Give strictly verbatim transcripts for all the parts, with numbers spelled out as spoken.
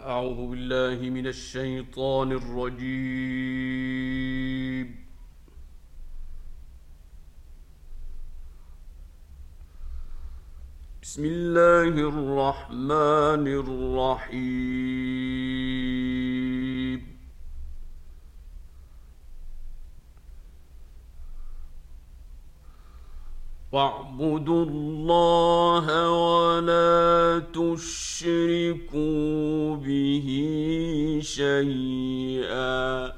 أعوذ بالله من الشيطان الرجيم. بسم الله الرحمن الرحيم. واعبدوا الله ولا تشركوا به شيئا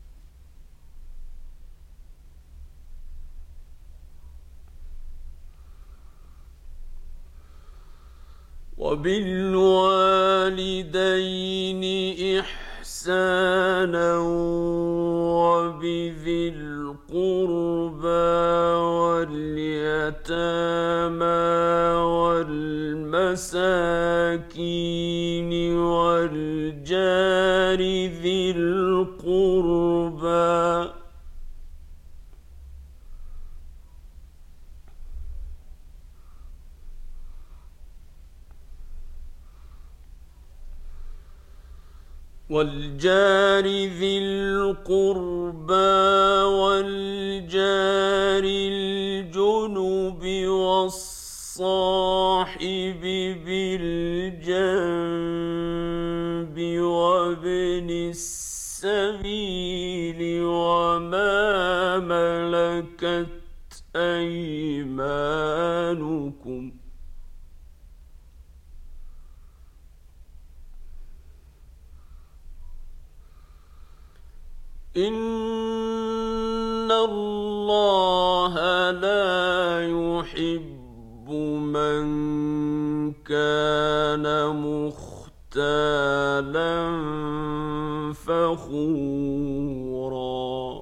وبالوالدين إحسانا وبذي القربى واليتامى والمساكين والجار ذي القربى والجار ذي القربى والجار الجنب والصاحب بالجنب وابن السبيل وما ملكت أيمانكم إن الله لا يحب من كان مختالا فخورا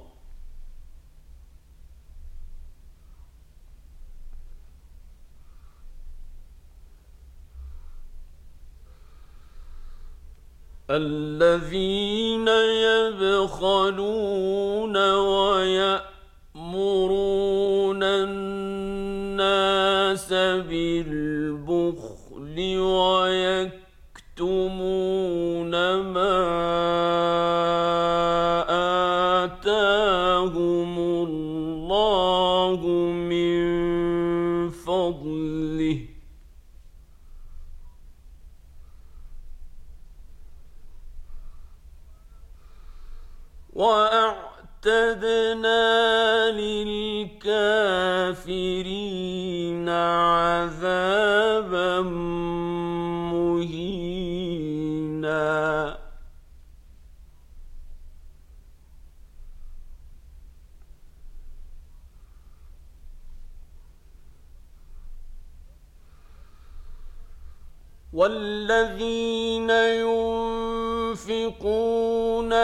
الذين يبخلون ويأمرون الناس بالبخل ويكتمون ما آتاهم الله من فضله وأعتدنا للكافرين عذابا مهينا والذين ينفقون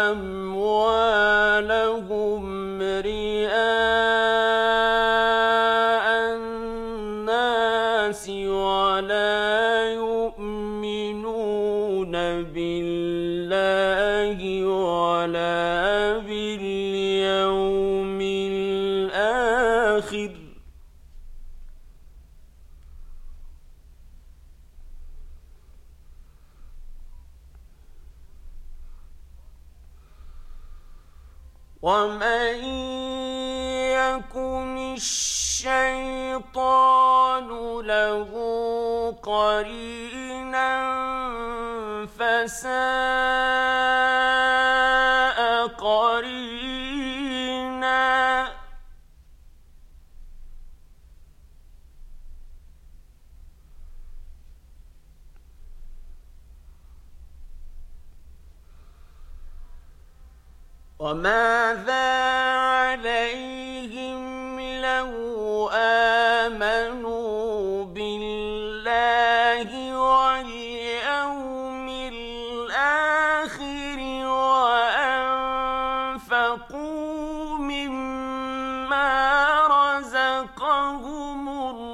أموالهم رئاء الناس ولا يؤمنون بالله ولا باليوم الآخر ومن يكن الشيطان له قرينا فساء قرينا وماذا عليهم لو آمنوا بالله واليوم الآخر وأنفقوا مما رزقهم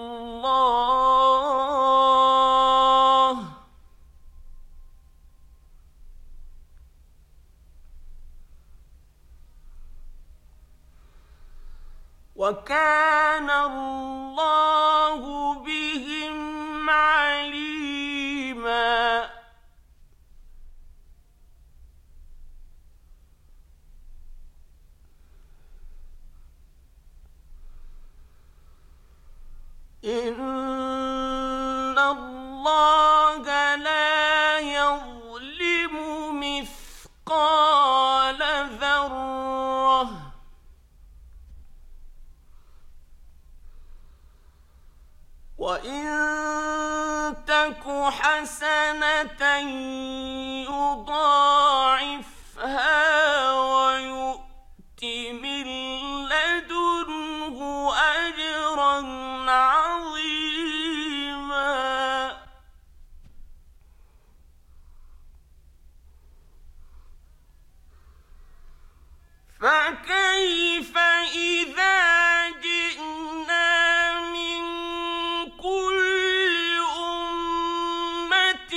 الله وكان الله بهم عليما إن الله لا يظلم مثقال ذرة وإن تك حسنة يضاعفها ويؤت من لدنه أجرا عظيما فكيف إذا جئنا من كل أمة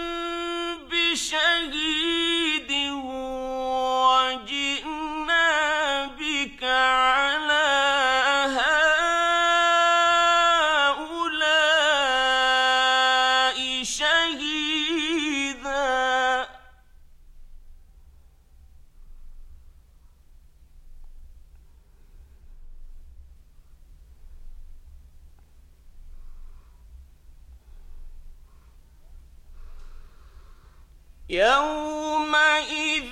بشهيد وجئنا بك على هؤلاء شهيدا يومئذ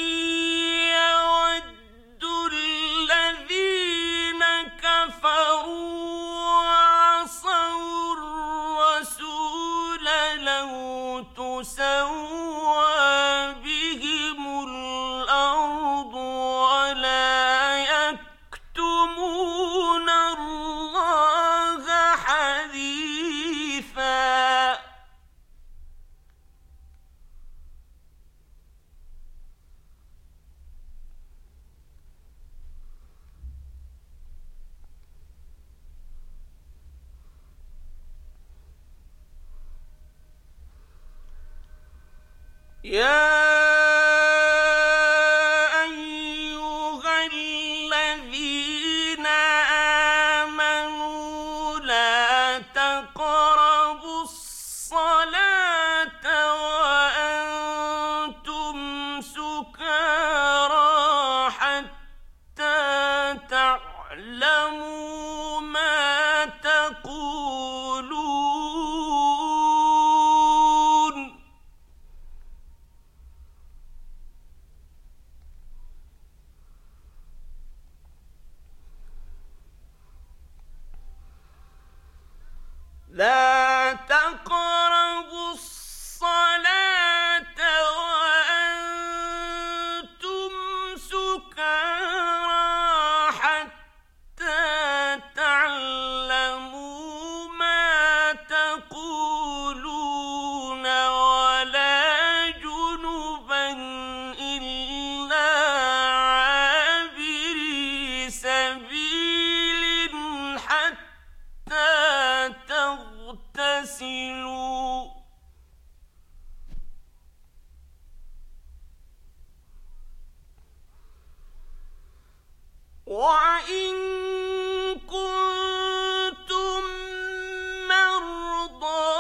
يود الذين كفروا وعصوا الرسول لو تسوى بهم الأرض ولا يكتمون الله حديثا يا أيها الذين آمنوا لا تقربوا الصلاة وأنتم سكارى حتى تعلموا ما تقولون لا تقربوا الصلاة وأنتم سكارى حتى تعلموا ما تقولون ولا جنبا إلا عابري سبيل حتى تغتسلوا وإن كنتم مرضى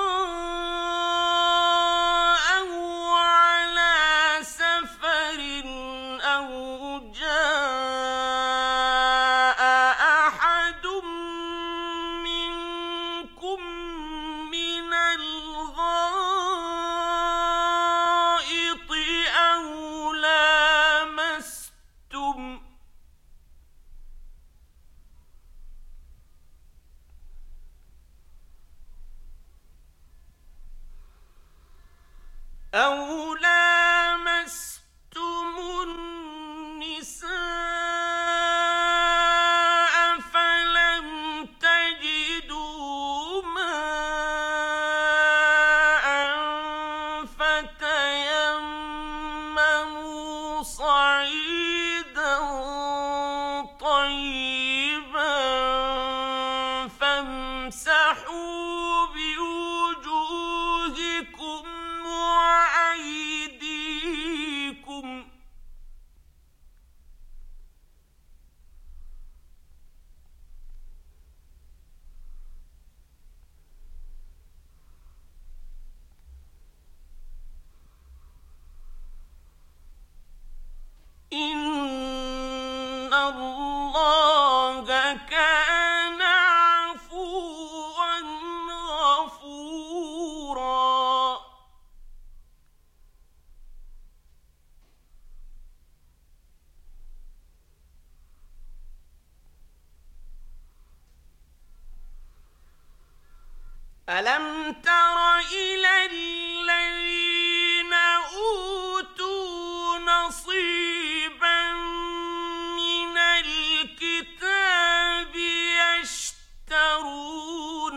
أو على سفر أو جاء أحد منكم من الغائط أو لامستم أو لامستم النساء فلم تجدوا ماء فتيمموا صعيدا طيبا فامسحوا بوجوهكم وأيديكم ألم تر إلى الذين أوتوا نصيبا من الكتاب يشترون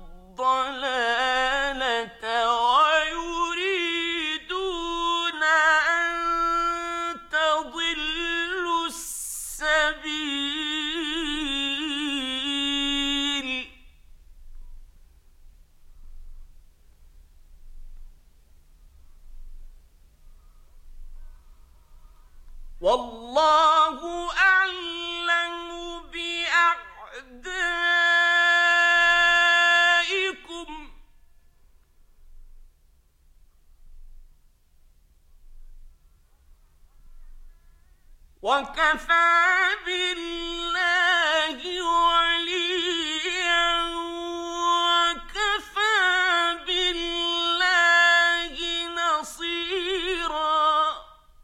الضلالة ويريدون أن تضلوا السبيل والله أعلم بأعدائكم وكفى بالله وليا وكفى بالله نصيرا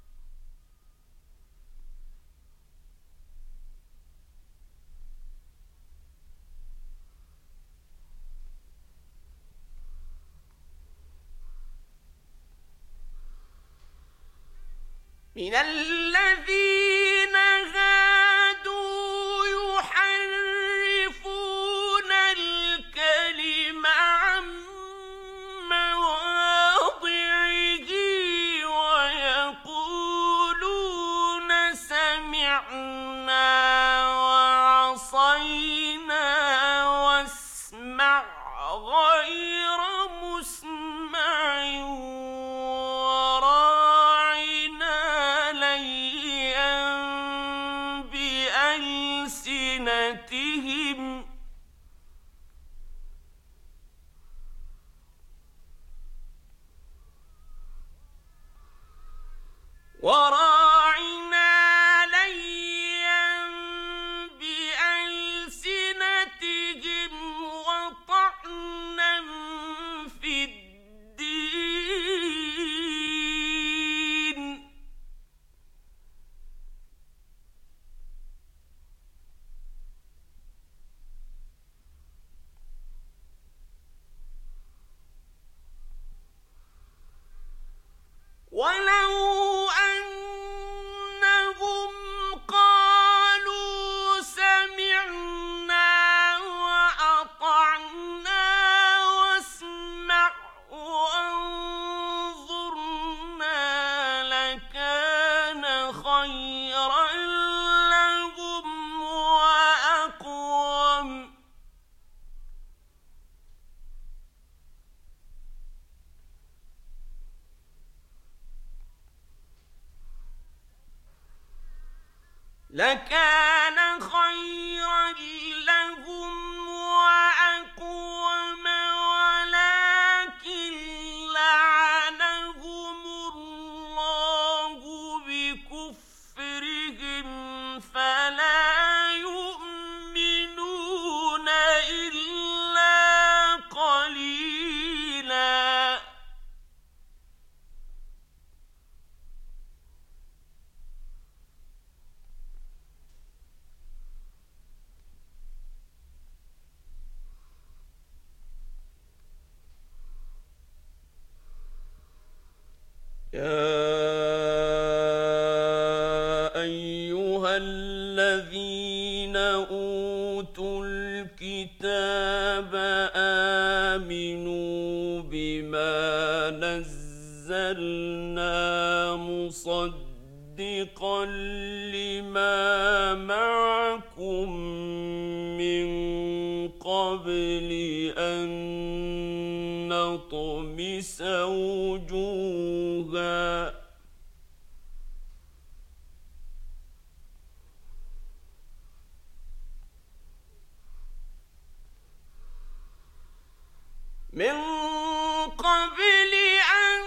من الذين هادوا يحرفون الكلم عن مواضعه ويقولون سمعنا وعصينا واسمع غير مسمع بألسنتهم وراعنا ليا بألسنتهم وطعنا في الدين ولو أنهم قالوا سمعنا وأطعنا واسمع وانظرنا لكان خيرا لهم وأقوم لكان خيرا لهم وأقوم ولكن لعنهم الله بكفرهم فلا يؤمنون إلا قليلا يا أيها الذين أوتوا الكتاب آمنوا بما نزلنا مصدقا لما معكم من قبل أن نطمس وجوها من قبل أن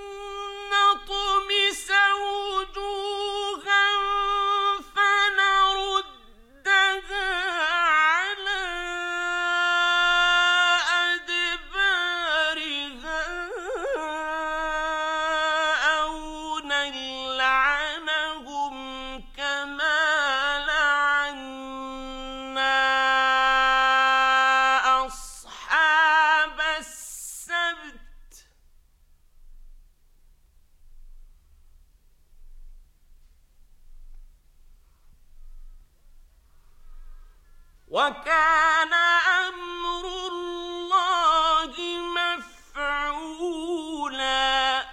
نطمس وجوها فنردها على أدبارها أو نلعنهم كما لعنا أصحاب وكان أمر الله مفعولا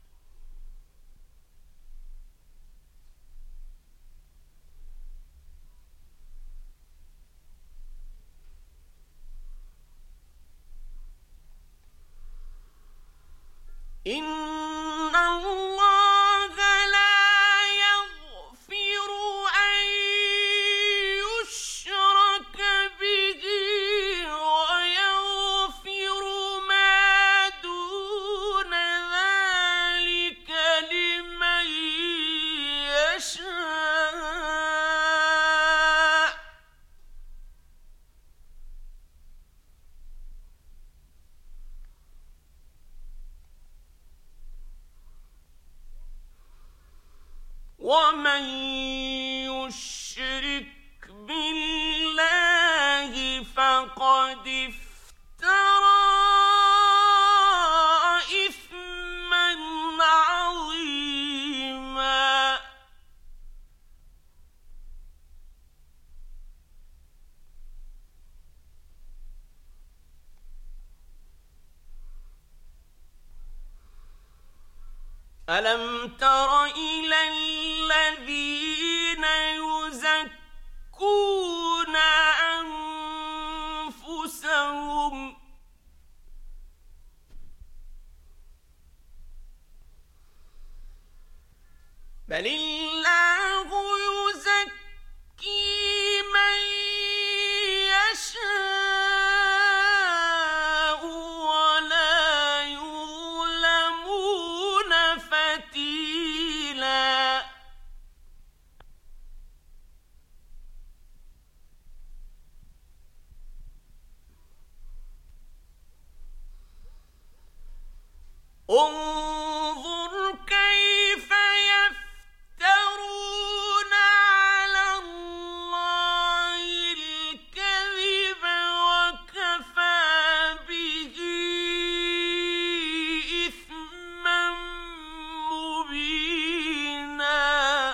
إن الله لا يغفر أن يشرك به ويغفر ما دون ذلك لمن يشاء ومن يشرك بالله فقد افترى إثما عظيما ألم تر إلى الذين يزكون أنفسهم بل الله يزكي من يشاء ولا يظلمون فتيلا انظر كيف يفترون على الله الكذب وكفى به إثما مبينا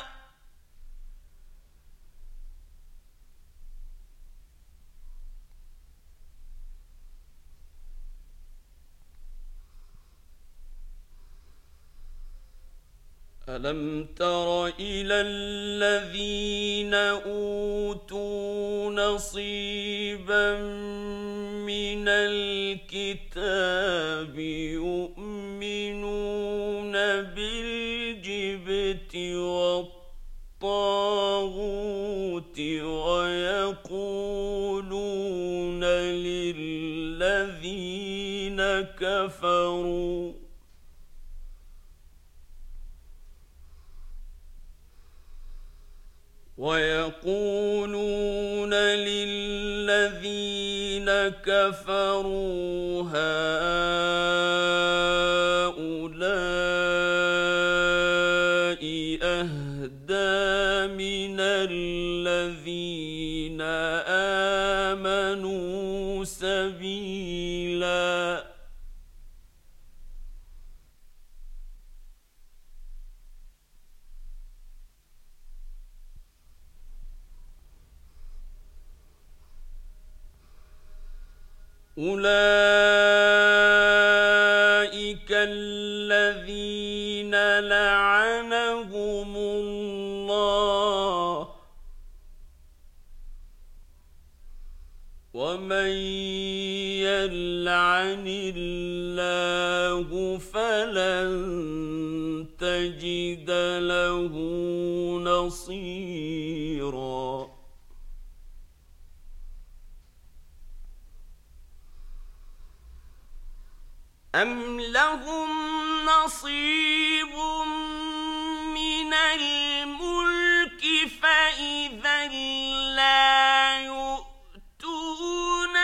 ألم تر إلى الذين أوتوا نصيبا من الكتاب يؤمنون بالجبت والطاغوت ويقولون للذين كفروا ويقولون للذين كفروا هؤلاء أهدى من الذين آمنوا سبيلا أولئك الذين لعنهم الله ومن يلعن الله فلن تجد له نصيرا أم لهم نصيب من الملك فإذا لا يؤتون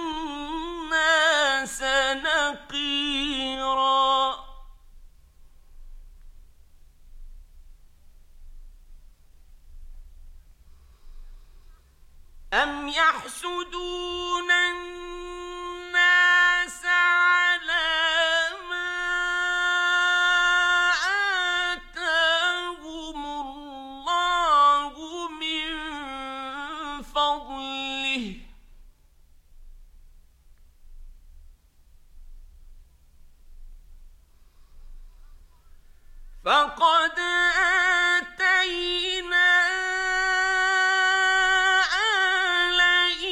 الناس نقيرا أم يحسدون الناس على فضله فقد آتينا آل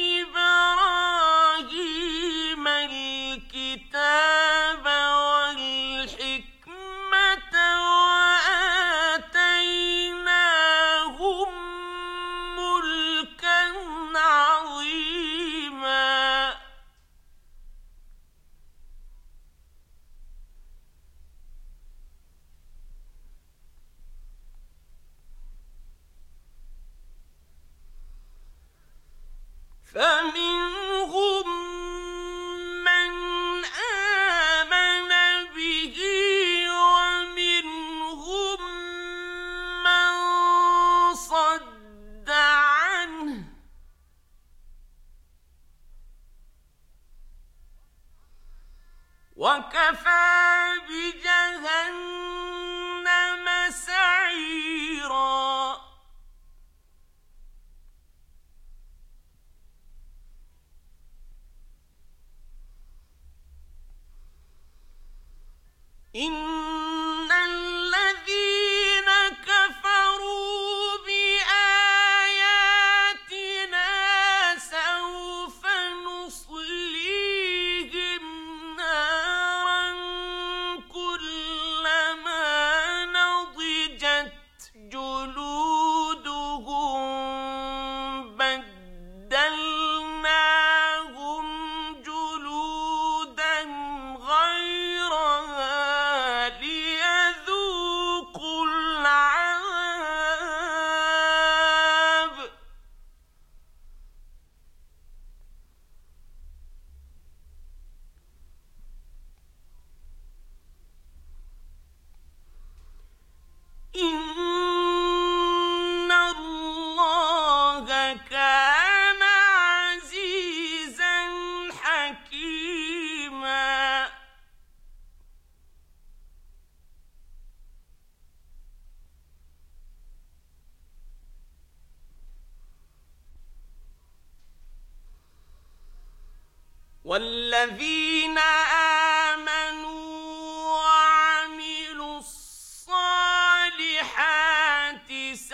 إبراهيم الكتاب والحكمة وآتيناهم ملكا عظيما فمنهم من آمن به ومنهم من صد عنه وكفى بجهنم سعيرا إن الذين كفروا بآياتنا سوف نصليهم نارا كلما نضجت جلودهم بدلناهم جلودا غيرها ليذوقوا العذاب إن الله كان عزيزا حكيما والذين آمنوا وعملوا الصالحات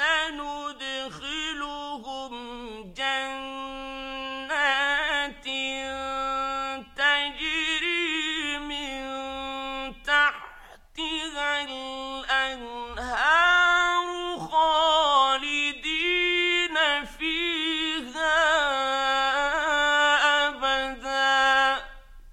سندخلهم جنات تجري من تحتها الأنهار خالدين فيها أبدا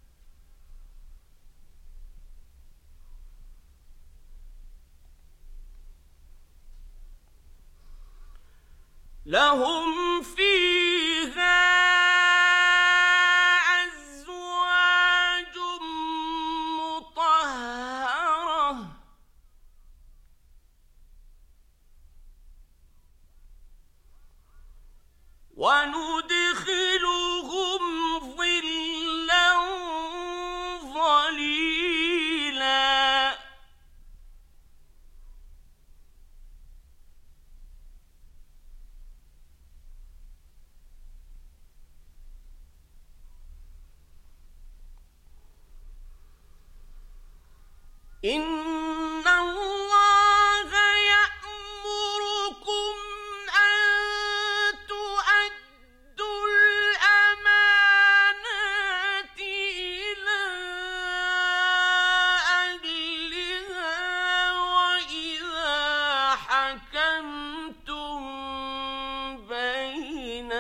لهم فيها أزواج مطهرة وندخلهم ظلا ظليلا إن الله يأمركم أن تؤدوا الأمانات إلى أهلها وإذا حكمتم بين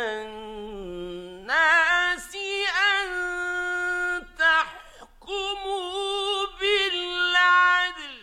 الناس أن تحكموا بالعدل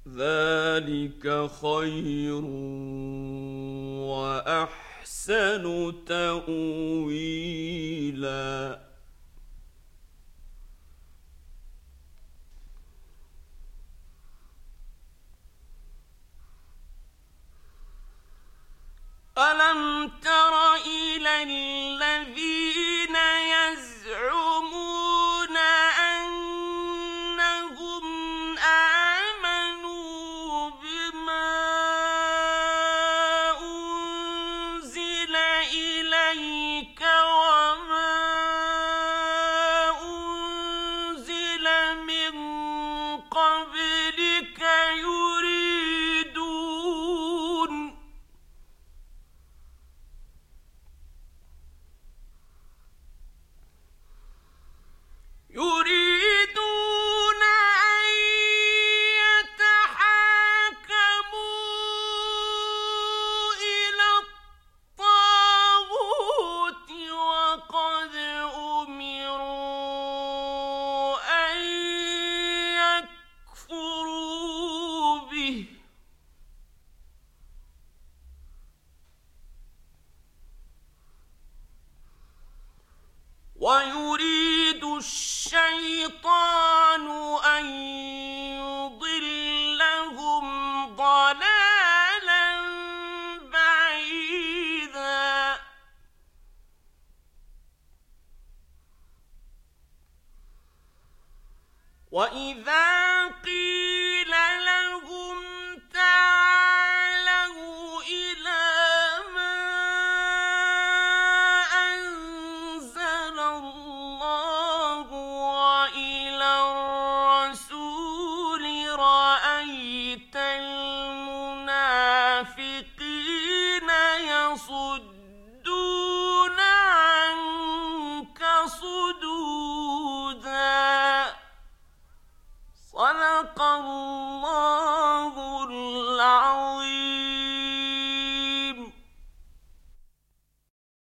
ذلك خير وأحسن تأويلا. ألم تر إلى الذين يزعمون أنهم آمنوا بما أنزل إليك وما أنزل من قبلك يريدون يريدون أن يتحاكموا إلى الطاغوت وقد أمروا أن يكفروا به ويريد الشيطان أن يضلهم ضلالا بعيدا. وإذا قيل لهم تعالوا إلى ما أنزل الله وإلى الرسول رأيت المنافقين يصدون